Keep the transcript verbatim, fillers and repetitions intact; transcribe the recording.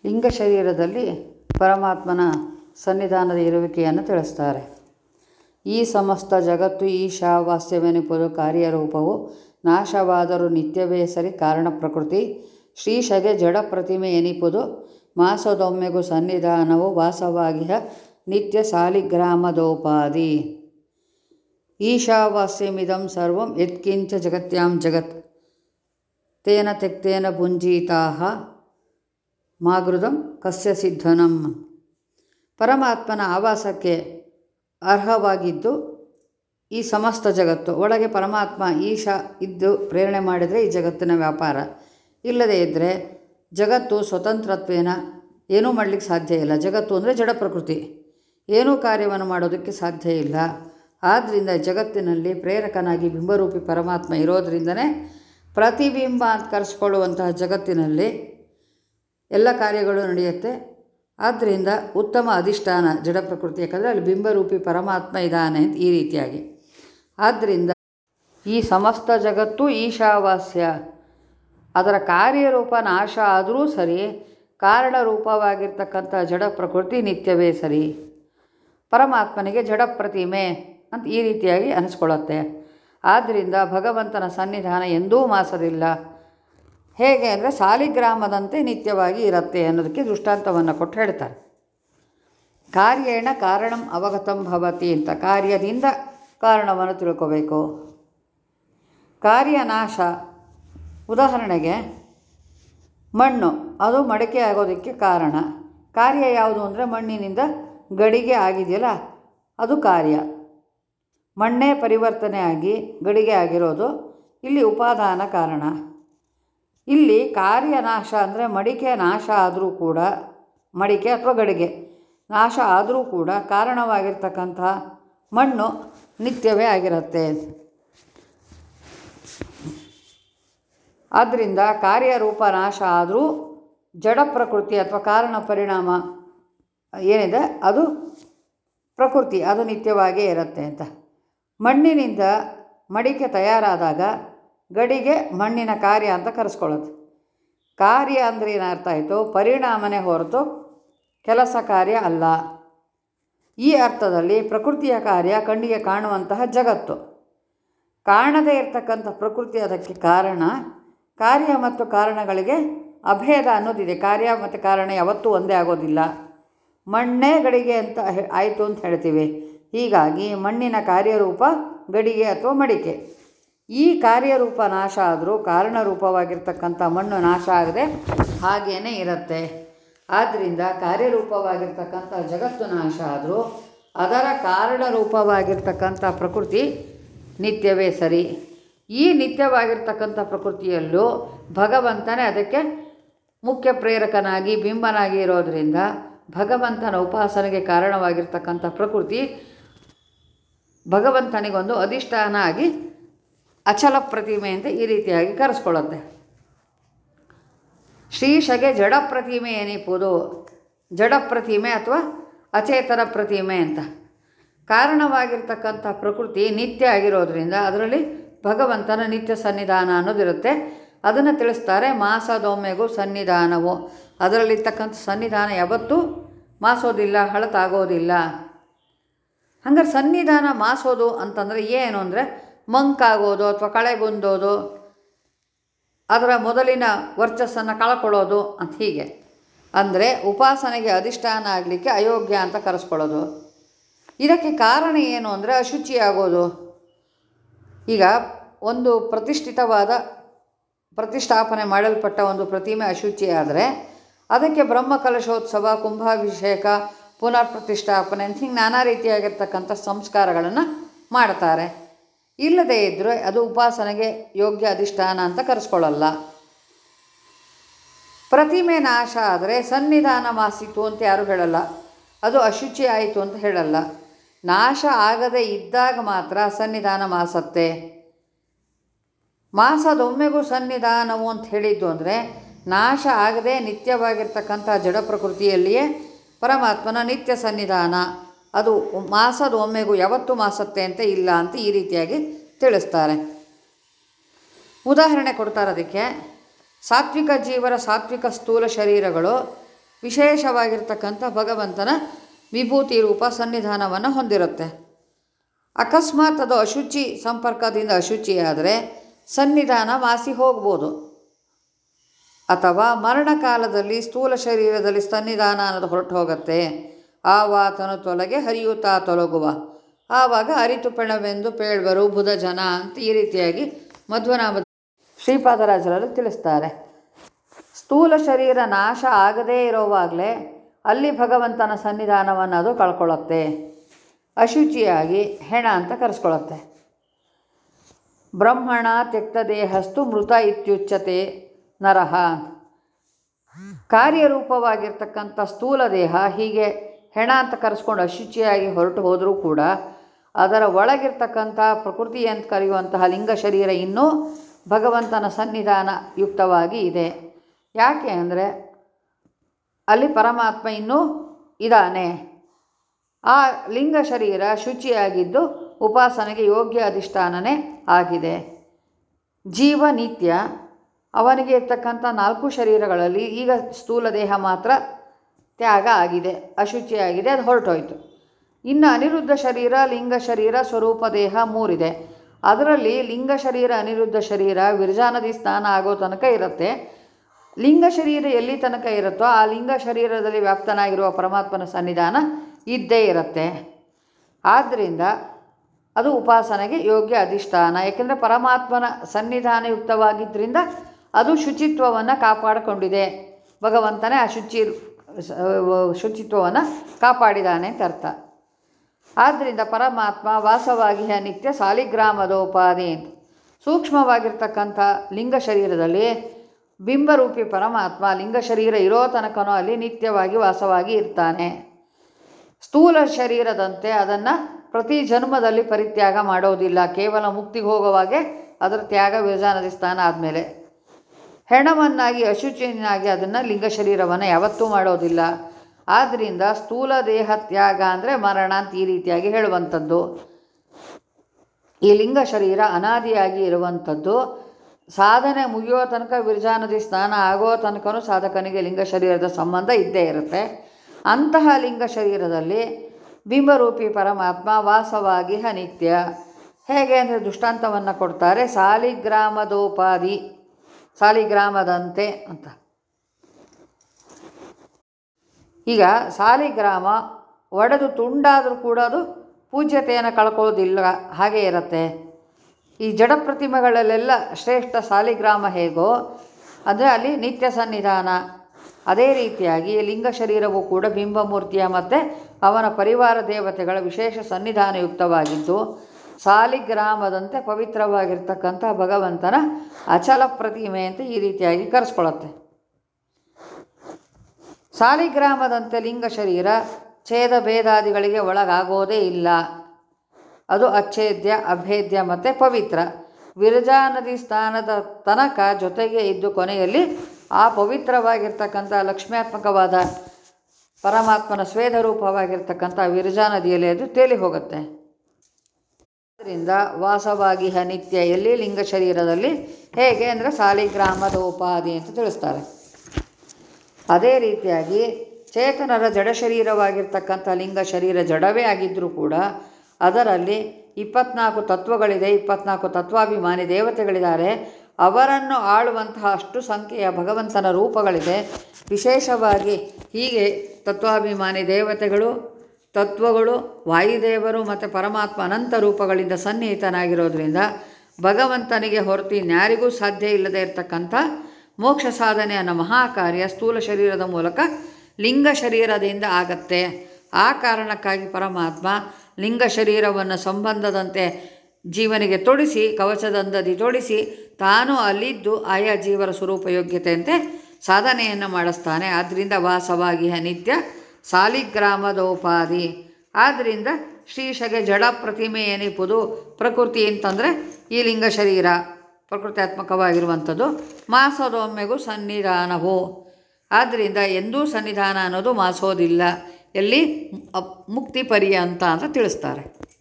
ಲಿಂಗ ಶರೀರದಲ್ಲಿ ಪರಮಾತ್ಮನ ಸನ್ನಿಧಾನದ ಇರುವಿಕೆಯನ್ನು ತಿಳಿಸ್ತಾರೆ. ಈ ಸಮಸ್ತ ಜಗತ್ತು ಈಶಾವಾಸ್ಯವೆನಿಪುದು ಕಾರ್ಯರೂಪವು ನಾಶವಾದರೂ ನಿತ್ಯವೇ ಸರಿ ಕಾರಣ ಪ್ರಕೃತಿ ಶ್ರೀಶಗೆ ಜಡ ಪ್ರತಿಮೆ ಎನಿಪುದು ಮಾಸದೊಮ್ಮೆಗೂ ಸನ್ನಿಧಾನವು ವಾಸವಾಗಿಹ ನಿತ್ಯ ಸಾಲಿಗ್ರಾಮದೋಪಾದಿ. ಈಶಾವಾಸ್ಯಮಿದಂ ಸರ್ವಂ ಯತ್ಕಿಂಚ ಜಗತ್ಯಾಂ ಜಗತ್ ತೇನ ತೆಕ್ತೇನ ಭುಂಜೀತಾಹ ಮಾಗೃದಂ ಕಸ್ಯ ಸಿದ್ಧನಂ. ಪರಮಾತ್ಮನ ಆವಾಸಕ್ಕೆ ಅರ್ಹವಾಗಿದ್ದು ಈ ಸಮಸ್ತ ಜಗತ್ತು. ಒಳಗೆ ಪರಮಾತ್ಮ ಈಶ ಇದ್ದು ಪ್ರೇರಣೆ ಮಾಡಿದರೆ ಈ ಜಗತ್ತಿನ ವ್ಯಾಪಾರ. ಇಲ್ಲದೇ ಇದ್ದರೆ ಜಗತ್ತು ಸ್ವತಂತ್ರತ್ವೇನ ಏನೂ ಮಾಡಲಿಕ್ಕೆ ಸಾಧ್ಯ ಇಲ್ಲ. ಜಗತ್ತು ಅಂದರೆ ಜಡ ಪ್ರಕೃತಿ, ಏನೂ ಕಾರ್ಯವನ್ನು ಮಾಡೋದಕ್ಕೆ ಸಾಧ್ಯ ಇಲ್ಲ. ಆದ್ದರಿಂದ ಜಗತ್ತಿನಲ್ಲಿ ಪ್ರೇರಕನಾಗಿ ಬಿಂಬರೂಪಿ ಪರಮಾತ್ಮ ಇರೋದರಿಂದನೇ ಪ್ರತಿಬಿಂಬ ಅಂತ ಕರೆಸ್ಕೊಳ್ಳುವಂತಹ ಜಗತ್ತಿನಲ್ಲಿ ಎಲ್ಲ ಕಾರ್ಯಗಳು ನಡೆಯುತ್ತೆ. ಆದ್ದರಿಂದ ಉತ್ತಮ ಅಧಿಷ್ಠಾನ ಜಡ ಪ್ರಕೃತಿ, ಯಾಕಂದರೆ ಅಲ್ಲಿ ಬಿಂಬರೂಪಿ ಪರಮಾತ್ಮ ಇದ್ದಾನೆ ಅಂತ ಈ ರೀತಿಯಾಗಿ. ಆದ್ದರಿಂದ ಈ ಸಮಸ್ತ ಜಗತ್ತು ಈಶಾವಾಸ್ಯ, ಅದರ ಕಾರ್ಯರೂಪ ನಾಶ ಆದರೂ ಸರಿ, ಕಾರಣರೂಪವಾಗಿರ್ತಕ್ಕಂಥ ಜಡ ಪ್ರಕೃತಿ ನಿತ್ಯವೇ ಸರಿ. ಪರಮಾತ್ಮನಿಗೆ ಜಡ ಪ್ರತಿಮೆ ಅಂತ ಈ ರೀತಿಯಾಗಿ ಅನಿಸ್ಕೊಳ್ಳುತ್ತೆ. ಆದ್ದರಿಂದ ಭಗವಂತನ ಸನ್ನಿಧಾನ ಎಂದೂ ಮಾಸದಿಲ್ಲ. ಹೇಗೆ ಅಂದರೆ ಸಾಲಿಗ್ರಾಮದಂತೆ ನಿತ್ಯವಾಗಿ ಇರುತ್ತೆ ಅನ್ನೋದಕ್ಕೆ ದೃಷ್ಟಾಂತವನ್ನು ಕೊಟ್ಟು ಹೇಳ್ತಾರೆ. ಕಾರ್ಯೇಣ ಕಾರಣಂ ಅವಗತಂ ಭವತಿ ಅಂತ, ಕಾರ್ಯದಿಂದ ಕಾರಣವನ್ನು ತಿಳ್ಕೋಬೇಕು. ಕಾರ್ಯನಾಶ, ಉದಾಹರಣೆಗೆ ಮಣ್ಣು, ಅದು ಮಡಿಕೆ ಆಗೋದಕ್ಕೆ ಕಾರಣ. ಕಾರ್ಯ ಯಾವುದು ಅಂದರೆ ಮಣ್ಣಿನಿಂದ ಗಡಿಗೆ ಆಗಿದೆಯಲ್ಲ ಅದು ಕಾರ್ಯ. ಮಣ್ಣೇ ಪರಿವರ್ತನೆ ಆಗಿ ಗಡಿಗೆ ಆಗಿರೋದು ಇಲ್ಲಿ ಉಪಾದಾನ ಕಾರಣ. ಇಲ್ಲಿ ಕಾರ್ಯನಾಶ ಅಂದರೆ ಮಡಿಕೆ ನಾಶ ಆದರೂ ಕೂಡ, ಮಡಿಕೆ ಅಥವಾ ಗಡಿಗೆ ನಾಶ ಆದರೂ ಕೂಡ ಕಾರಣವಾಗಿರ್ತಕ್ಕಂಥ ಮಣ್ಣು ನಿತ್ಯವೇ ಆಗಿರುತ್ತೆ. ಆದ್ದರಿಂದ ಕಾರ್ಯರೂಪ ನಾಶ ಆದರೂ ಜಡ ಪ್ರಕೃತಿ ಅಥವಾ ಕಾರಣ ಪರಿಣಾಮ ಏನಿದೆ ಅದು ಪ್ರಕೃತಿ, ಅದು ನಿತ್ಯವಾಗೇ ಇರುತ್ತೆ ಅಂತ. ಮಣ್ಣಿನಿಂದ ಮಡಿಕೆ ತಯಾರಾದಾಗ ಗಡಿಗೆ ಮಣ್ಣಿನ ಕಾರ್ಯ ಅಂತ ಕರೆಸ್ಕೊಳ್ಳುತ್ತೆ. ಕಾರ್ಯ ಅಂದರೆ ಏನರ್ಥ ಆಯಿತು? ಪರಿಣಾಮನೇ ಹೊರತು ಕೆಲಸ ಕಾರ್ಯ ಅಲ್ಲ. ಈ ಅರ್ಥದಲ್ಲಿ ಪ್ರಕೃತಿಯ ಕಾರ್ಯ ಕಣ್ಣಿಗೆ ಕಾಣುವಂತಹ ಜಗತ್ತು, ಕಾಣದೇ ಇರತಕ್ಕಂಥ ಪ್ರಕೃತಿ ಅದಕ್ಕೆ ಕಾರಣ. ಕಾರ್ಯ ಮತ್ತು ಕಾರಣಗಳಿಗೆ ಅಭೇದ ಅನ್ನೋದಿದೆ. ಕಾರ್ಯ ಮತ್ತು ಕಾರಣ ಯಾವತ್ತೂ ಒಂದೇ ಆಗೋದಿಲ್ಲ. ಮಣ್ಣೇ ಗಡಿಗೆ ಅಂತ ಆಯಿತು ಅಂತ ಹೇಳ್ತೀವಿ. ಹೀಗಾಗಿ ಮಣ್ಣಿನ ಕಾರ್ಯರೂಪ ಗಡಿಗೆ ಅಥವಾ ಮಡಿಕೆ. ಈ ಕಾರ್ಯರೂಪ ನಾಶ ಆದರೂ ಕಾರಣರೂಪವಾಗಿರ್ತಕ್ಕಂಥ ಮಣ್ಣು ನಾಶ ಆಗದೆ ಹಾಗೇ ಇರುತ್ತೆ. ಆದ್ದರಿಂದ ಕಾರ್ಯರೂಪವಾಗಿರ್ತಕ್ಕಂಥ ಜಗತ್ತು ನಾಶ ಆದರೂ ಅದರ ಕಾರಣರೂಪವಾಗಿರ್ತಕ್ಕಂಥ ಪ್ರಕೃತಿ ನಿತ್ಯವೇ ಸರಿ. ಈ ನಿತ್ಯವಾಗಿರ್ತಕ್ಕಂಥ ಪ್ರಕೃತಿಯಲ್ಲೂ ಭಗವಂತನೇ ಅದಕ್ಕೆ ಮುಖ್ಯ ಪ್ರೇರಕನಾಗಿ ಬಿಂಬನಾಗಿ ಇರೋದರಿಂದ ಭಗವಂತನ ಉಪಾಸನೆಗೆ ಕಾರಣವಾಗಿರ್ತಕ್ಕಂಥ ಪ್ರಕೃತಿ ಭಗವಂತನಿಗೊಂದು ಅಧಿಷ್ಠಾನ ಆಗಿ ಅಚಲ ಪ್ರತಿಮೆ ಅಂತ ಈ ರೀತಿಯಾಗಿ ಕರೆಸ್ಕೊಳ್ಳುತ್ತೆ. ಶ್ರೀಶಗೆ ಜಡ ಪ್ರತಿಮೆ ಎನಿಪುದು, ಜಡ ಪ್ರತಿಮೆ ಅಥವಾ ಅಚೇತನ ಪ್ರತಿಮೆ ಅಂತ. ಕಾರಣವಾಗಿರ್ತಕ್ಕಂಥ ಪ್ರಕೃತಿ ನಿತ್ಯ ಆಗಿರೋದ್ರಿಂದ ಅದರಲ್ಲಿ ಭಗವಂತನ ನಿತ್ಯ ಸನ್ನಿಧಾನ ಅನ್ನೋದಿರುತ್ತೆ. ಅದನ್ನು ತಿಳಿಸ್ತಾರೆ. ಮಾಸದೊಮ್ಮೆಗೂ ಸನ್ನಿಧಾನವು, ಅದರಲ್ಲಿರ್ತಕ್ಕಂಥ ಸನ್ನಿಧಾನ ಯಾವತ್ತೂ ಮಾಸೋದಿಲ್ಲ, ಹಳತಾಗೋದಿಲ್ಲ. ಹಂಗಾರೆ ಸನ್ನಿಧಾನ ಮಾಸೋದು ಅಂತಂದರೆ ಏನು ಅಂದರೆ ಮಂಕಾಗೋದು ಅಥವಾ ಕಳೆಗುಂದೋದು, ಅದರ ಮೊದಲಿನ ವರ್ಚಸ್ಸನ್ನು ಕಳ್ಕೊಳ್ಳೋದು ಅಂತ. ಹೀಗೆ ಅಂದರೆ ಉಪಾಸನೆಗೆ ಅಧಿಷ್ಠಾನ ಆಗಲಿಕ್ಕೆ ಅಯೋಗ್ಯ ಅಂತ ಕರೆಸ್ಕೊಳ್ಳೋದು. ಇದಕ್ಕೆ ಕಾರಣ ಏನು ಅಂದರೆ ಅಶುಚಿಯಾಗೋದು. ಈಗ ಒಂದು ಪ್ರತಿಷ್ಠಿತವಾದ ಪ್ರತಿಷ್ಠಾಪನೆ ಮಾಡಲ್ಪಟ್ಟ ಒಂದು ಪ್ರತಿಮೆ ಅಶುಚಿಯಾದರೆ ಅದಕ್ಕೆ ಬ್ರಹ್ಮಕಲಶೋತ್ಸವ, ಕುಂಭಾಭಿಷೇಕ, ಪುನರ್ ಪ್ರತಿಷ್ಠಾಪನೆ ಅಂತ ಹಿಂಗೆ ನಾನಾ ರೀತಿಯಾಗಿರ್ತಕ್ಕಂಥ ಸಂಸ್ಕಾರಗಳನ್ನು ಮಾಡ್ತಾರೆ. ಇಲ್ಲದೇ ಇದ್ದರೆ ಅದು ಉಪಾಸನೆಗೆ ಯೋಗ್ಯ ಅಧಿಷ್ಠಾನ ಅಂತ ಕರೆಸ್ಕೊಳ್ಳಲ್ಲ. ಪ್ರತಿಮೆ ನಾಶ ಆದರೆ ಸನ್ನಿಧಾನ ಮಾಸಿತು ಅಂತ ಯಾರೂ ಹೇಳಲ್ಲ, ಅದು ಅಶುಚಿ ಆಯಿತು ಅಂತ ಹೇಳಲ್ಲ. ನಾಶ ಆಗದೇ ಇದ್ದಾಗ ಮಾತ್ರ ಸನ್ನಿಧಾನ ಮಾಸತ್ತೆ. ಮಾಸದೊಮ್ಮೆಗೂ ಸನ್ನಿಧಾನವು ಅಂತ ಹೇಳಿದ್ದು ಅಂದರೆ ನಾಶ ಆಗದೆ ನಿತ್ಯವಾಗಿರ್ತಕ್ಕಂಥ ಜಡ ಪ್ರಕೃತಿಯಲ್ಲಿಯೇ ಪರಮಾತ್ಮನ ನಿತ್ಯ ಸನ್ನಿಧಾನ. ಅದು ಮಾಸದ ಒಮ್ಮೆಗೂ ಯಾವತ್ತೂ ಮಾಸತ್ತೆ ಅಂತ ಇಲ್ಲ ಅಂತ ಈ ರೀತಿಯಾಗಿ ತಿಳಿಸ್ತಾರೆ. ಉದಾಹರಣೆ ಕೊಡ್ತಾರೆ ಅದಕ್ಕೆ. ಸಾತ್ವಿಕ ಜೀವರ ಸಾತ್ವಿಕ ಸ್ಥೂಲ ಶರೀರಗಳು ವಿಶೇಷವಾಗಿರ್ತಕ್ಕಂಥ ಭಗವಂತನ ವಿಭೂತಿ ರೂಪ ಸನ್ನಿಧಾನವನ್ನು ಹೊಂದಿರುತ್ತೆ. ಅಕಸ್ಮಾತ್ ಅದು ಅಶುಚಿ ಸಂಪರ್ಕದಿಂದ ಅಶುಚಿಯಾದರೆ ಸನ್ನಿಧಾನ ಮಾಸಿ ಹೋಗ್ಬೋದು. ಅಥವಾ ಮರಣಕಾಲದಲ್ಲಿ ಸ್ಥೂಲ ಶರೀರದಲ್ಲಿ ಸನ್ನಿಧಾನ ಅನ್ನೋದು ಹೊರಟು ಹೋಗುತ್ತೆ. ಆವಾತನು ತೊಲಗೆ ಹರಿಯುತ್ತಾ ತೊಲಗುವ, ಆವಾಗ ಅರಿತು ಪೆಣವೆಂದು ಪೇಳ್ವರು ಬುಧ ಜನ ಅಂತ ಈ ರೀತಿಯಾಗಿ ಮಧ್ವನಾಮ ಶ್ರೀಪಾದರಾಜರು ತಿಳಿಸ್ತಾರೆ. ಸ್ಥೂಲ ಶರೀರ ನಾಶ ಆಗದೇ ಇರೋವಾಗಲೇ ಅಲ್ಲಿ ಭಗವಂತನ ಸನ್ನಿಧಾನವನ್ನು ಅದು ಕಳ್ಕೊಳ್ಳುತ್ತೆ. ಅಶುಚಿಯಾಗಿ ಹೆಣ ಅಂತ ಕರೆಸ್ಕೊಳ್ಳುತ್ತೆ. ಬ್ರಹ್ಮಣ ತ್ಯಕ್ತ ದೇಹಸ್ತು ಮೃತ ಇತ್ಯುಚ್ಯತೆ ನರಹ. ಕಾರ್ಯರೂಪವಾಗಿರ್ತಕ್ಕಂಥ ಸ್ಥೂಲ ದೇಹ ಹೀಗೆ ಹೆಣ ಅಂತ ಕರೆಸ್ಕೊಂಡು ಅಶುಚಿಯಾಗಿ ಹೊರಟು ಹೋದರೂ ಕೂಡ ಅದರ ಒಳಗಿರ್ತಕ್ಕಂಥ ಪ್ರಕೃತಿ ಅಂತ ಕರೆಯುವಂತಹ ಲಿಂಗ ಶರೀರ ಇನ್ನೂ ಭಗವಂತನ ಸನ್ನಿಧಾನ ಯುಕ್ತವಾಗಿ ಇದೆ. ಯಾಕೆ ಅಂದರೆ ಅಲ್ಲಿ ಪರಮಾತ್ಮ ಇನ್ನೂ ಇದ್ದಾನೆ. ಆ ಲಿಂಗ ಶರೀರ ಶುಚಿಯಾಗಿದ್ದು ಉಪಾಸನೆಗೆ ಯೋಗ್ಯ ಅಧಿಷ್ಠಾನನೇ ಆಗಿದೆ. ಜೀವ ನಿತ್ಯ, ಅವನಿಗೆ ಇರ್ತಕ್ಕಂಥ ನಾಲ್ಕು ಶರೀರಗಳಲ್ಲಿ ಈಗ ಸ್ಥೂಲ ದೇಹ ಮಾತ್ರ ತ್ಯಾಗ ಆಗಿದೆ, ಅಶುಚಿಯಾಗಿದೆ, ಅದು ಹೊರಟೋಯ್ತು. ಇನ್ನು ಅನಿರುದ್ಧ ಶರೀರ, ಲಿಂಗ ಶರೀರ, ಸ್ವರೂಪ ದೇಹ ಮೂರಿದೆ. ಅದರಲ್ಲಿ ಲಿಂಗ ಶರೀರ, ಅನಿರುದ್ಧ ಶರೀರ ವಿರಜಾನದಿ ಸ್ನಾನ ಆಗೋ ತನಕ ಇರುತ್ತೆ. ಲಿಂಗ ಶರೀರ ಎಲ್ಲಿ ತನಕ ಇರುತ್ತೋ ಆ ಲಿಂಗ ಶರೀರದಲ್ಲಿ ವ್ಯಾಪ್ತನಾಗಿರುವ ಪರಮಾತ್ಮನ ಸನ್ನಿಧಾನ ಇದ್ದೇ ಇರುತ್ತೆ. ಆದ್ದರಿಂದ ಅದು ಉಪಾಸನೆಗೆ ಯೋಗ್ಯ ಅಧಿಷ್ಠಾನ. ಏಕೆಂದರೆ ಪರಮಾತ್ಮನ ಸನ್ನಿಧಾನಯುಕ್ತವಾಗಿದ್ದರಿಂದ ಅದು ಶುಚಿತ್ವವನ್ನು ಕಾಪಾಡಿಕೊಂಡಿದೆ. ಭಗವಂತನೇ ಆ ಶುಚಿ ಶುಚಿತ್ವವನ್ನು ಕಾಪಾಡಿದ್ದಾನೆ ಅಂತ ಅರ್ಥ. ಆದ್ದರಿಂದ ಪರಮಾತ್ಮ ವಾಸವಾಗಿ ನಿತ್ಯ ಸಾಲಿಗ್ರಾಮದೋಪಾದಿ ಅಂತ ಸೂಕ್ಷ್ಮವಾಗಿರ್ತಕ್ಕಂಥ ಲಿಂಗ ಶರೀರದಲ್ಲಿ ಬಿಂಬರೂಪಿ ಪರಮಾತ್ಮ ಲಿಂಗ ಶರೀರ ಇರೋ ತನಕನೂ ಅಲ್ಲಿ ನಿತ್ಯವಾಗಿ ವಾಸವಾಗಿ ಇರ್ತಾನೆ. ಸ್ಥೂಲ ಶರೀರದಂತೆ ಅದನ್ನು ಪ್ರತಿ ಜನ್ಮದಲ್ಲಿ ಪರಿತ್ಯಾಗ ಮಾಡೋದಿಲ್ಲ. ಕೇವಲ ಮುಕ್ತಿಗೆ ಹೋಗುವಾಗೆ ಅದರ ತ್ಯಾಗ ವಿರಜಾನದಿ ಸ್ಥಾನ ಆದಮೇಲೆ. ಹೆಣವನ್ನಾಗಿ ಅಶುಚಿಯನ್ನಾಗಿ ಅದನ್ನು ಲಿಂಗ ಶರೀರವನ್ನು ಯಾವತ್ತೂ ಮಾಡೋದಿಲ್ಲ. ಆದ್ದರಿಂದ ಸ್ಥೂಲ ದೇಹ ತ್ಯಾಗ ಅಂದರೆ ಮರಣ ಅಂತ ಈ ರೀತಿಯಾಗಿ ಹೇಳುವಂಥದ್ದು. ಈ ಲಿಂಗ ಶರೀರ ಅನಾದಿಯಾಗಿ ಇರುವಂಥದ್ದು. ಸಾಧನೆ ಮುಗಿಯೋ ತನಕ ವಿರಜಾನದಿ ಸ್ನಾನ ಆಗೋ ತನಕನೂ ಸಾಧಕನಿಗೆ ಲಿಂಗ ಶರೀರದ ಸಂಬಂಧ ಇದ್ದೇ ಇರುತ್ತೆ. ಅಂತಹ ಲಿಂಗ ಶರೀರದಲ್ಲಿ ಬಿಂಬರೂಪಿ ಪರಮಾತ್ಮ ವಾಸವಾಗಿ ಅನಿತ್ಯ. ಹೇಗೆ ಅಂದರೆ ದೃಷ್ಟಾಂತವನ್ನು ಕೊಡ್ತಾರೆ. ಸಾಲಿಗ್ರಾಮದೋಪಾದಿ, ಸಾಲಿಗ್ರಾಮದಂತೆ ಅಂತ. ಈಗ ಸಾಲಿಗ್ರಾಮ ಒಡೆದು ತುಂಡಾದರೂ ಕೂಡ ಅದು ಪೂಜ್ಯತೆಯನ್ನು ಕಳ್ಕೊಳ್ಳೋದಿಲ್ಲ, ಹಾಗೇ ಇರುತ್ತೆ. ಈ ಜಡ ಪ್ರತಿಮೆಗಳಲ್ಲೆಲ್ಲ ಶ್ರೇಷ್ಠ ಸಾಲಿಗ್ರಾಮ ಹೇಗೋ ಅಂದರೆ ಅಲ್ಲಿ ನಿತ್ಯ ಸನ್ನಿಧಾನ, ಅದೇ ರೀತಿಯಾಗಿ ಲಿಂಗ ಶರೀರವೂ ಕೂಡ ಬಿಂಬಮೂರ್ತಿಯ ಮತ್ತು ಅವನ ಪರಿವಾರ ದೇವತೆಗಳ ವಿಶೇಷ ಸನ್ನಿಧಾನಯುಕ್ತವಾಗಿದ್ದು ಸಾಲಿಗ್ರಾಮದಂತೆ ಪವಿತ್ರವಾಗಿರ್ತಕ್ಕಂಥ ಭಗವಂತನ ಅಚಲ ಪ್ರತಿಮೆ ಅಂತ ಈ ರೀತಿಯಾಗಿ ಕರೆಸ್ಕೊಳ್ಳುತ್ತೆ. ಸಾಲಿಗ್ರಾಮದಂತೆ ಲಿಂಗ ಶರೀರ ಛೇದ ಭೇದಾದಿಗಳಿಗೆ ಒಳಗಾಗೋದೇ ಇಲ್ಲ. ಅದು ಅಚ್ಛೇದ್ಯ, ಅಭೇದ್ಯ ಮತ್ತು ಪವಿತ್ರ. ವಿರಜಾನದಿ ಸ್ಥಾನದ ತನಕ ಜೊತೆಗೆ ಇದ್ದು ಕೊನೆಯಲ್ಲಿ ಆ ಪವಿತ್ರವಾಗಿರ್ತಕ್ಕಂಥ ಲಕ್ಷ್ಮ್ಯಾತ್ಮಕವಾದ ಪರಮಾತ್ಮನ ಸ್ವೇದ ರೂಪವಾಗಿರ್ತಕ್ಕಂಥ ವಿರಜಾನದಿಯಲ್ಲಿ ಅದು ತೇಲಿ ಹೋಗುತ್ತೆ. ಆದ್ದರಿಂದ ವಾಸವಾಗಿ ನಿತ್ಯ ಎಲ್ಲಿ ಲಿಂಗ ಶರೀರದಲ್ಲಿ ಹೇಗೆ ಅಂದರೆ ಸಾಲಿಗ್ರಾಮದ ಉಪಾಧಿ ಅಂತ ತಿಳಿಸ್ತಾರೆ. ಅದೇ ರೀತಿಯಾಗಿ ಚೇತನರ ಜಡ ಶರೀರವಾಗಿರ್ತಕ್ಕಂಥ ಲಿಂಗ ಶರೀರ ಜಡವೇ ಆಗಿದ್ದರೂ ಕೂಡ ಅದರಲ್ಲಿ ಇಪ್ಪತ್ನಾಲ್ಕು ತತ್ವಗಳಿದೆ, ಇಪ್ಪತ್ನಾಲ್ಕು ತತ್ವಾಭಿಮಾನಿ ದೇವತೆಗಳಿದ್ದಾರೆ. ಅವರನ್ನು ಆಳುವಂತಹ ಅಷ್ಟು ಸಂಖ್ಯೆಯ ಭಗವಂತನ ರೂಪಗಳಿದೆ. ವಿಶೇಷವಾಗಿ ಹೀಗೆ ತತ್ವಾಭಿಮಾನಿ ದೇವತೆಗಳು, ತತ್ವಗಳು, ವಾಯುದೇವರು ಮತ್ತು ಪರಮಾತ್ಮ ಅನಂತ ರೂಪಗಳಿಂದ ಸನ್ನಿಹಿತನಾಗಿರೋದ್ರಿಂದ ಭಗವಂತನಿಗೆ ಹೊರತು ಇನ್ಯಾರಿಗೂ ಸಾಧ್ಯ ಇಲ್ಲದೆ ಇರತಕ್ಕಂಥ ಮೋಕ್ಷ ಸಾಧನೆ ಅನ್ನೋ ಮಹಾಕಾರ್ಯ ಸ್ಥೂಲ ಶರೀರದ ಮೂಲಕ ಲಿಂಗ ಶರೀರದಿಂದ ಆಗತ್ತೆ. ಆ ಕಾರಣಕ್ಕಾಗಿ ಪರಮಾತ್ಮ ಲಿಂಗ ಶರೀರವನ್ನು ಸಂಬಂಧದಂತೆ ಜೀವನಿಗೆ ತೊಡಿಸಿ, ಕವಚದಂದದಿ ತೊಡಿಸಿ ತಾನು ಅಲ್ಲಿದ್ದು ಆಯಾ ಜೀವರ ಸ್ವರೂಪ ಯೋಗ್ಯತೆಯಂತೆ ಸಾಧನೆಯನ್ನು ಮಾಡಿಸ್ತಾನೆ. ಆದ್ದರಿಂದ ವಾಸವಾಗಿ ನಿತ್ಯ ಸಾಲಿಗ್ರಾಮದೋಪಾದಿ. ಆದ್ದರಿಂದ ಶ್ರೀಶಗೆ ಜಡ ಪ್ರತಿಮೆ ಏನಿಪ್ಪುದು ಪ್ರಕೃತಿ ಅಂತಂದರೆ ಈ ಲಿಂಗ ಶರೀರ ಪ್ರಕೃತ್ಯಾತ್ಮಕವಾಗಿರುವಂಥದ್ದು. ಮಾಸದೊಮ್ಮೆಗೂ ಸನ್ನಿಧಾನವು. ಆದ್ದರಿಂದ ಎಂದೂ ಸನ್ನಿಧಾನ ಅನ್ನೋದು ಮಾಸೋದಿಲ್ಲ. ಎಲ್ಲಿ ಮುಕ್ತಿ ಪರ್ಯಂತ ಅಂತ ತಿಳಿಸ್ತಾರೆ.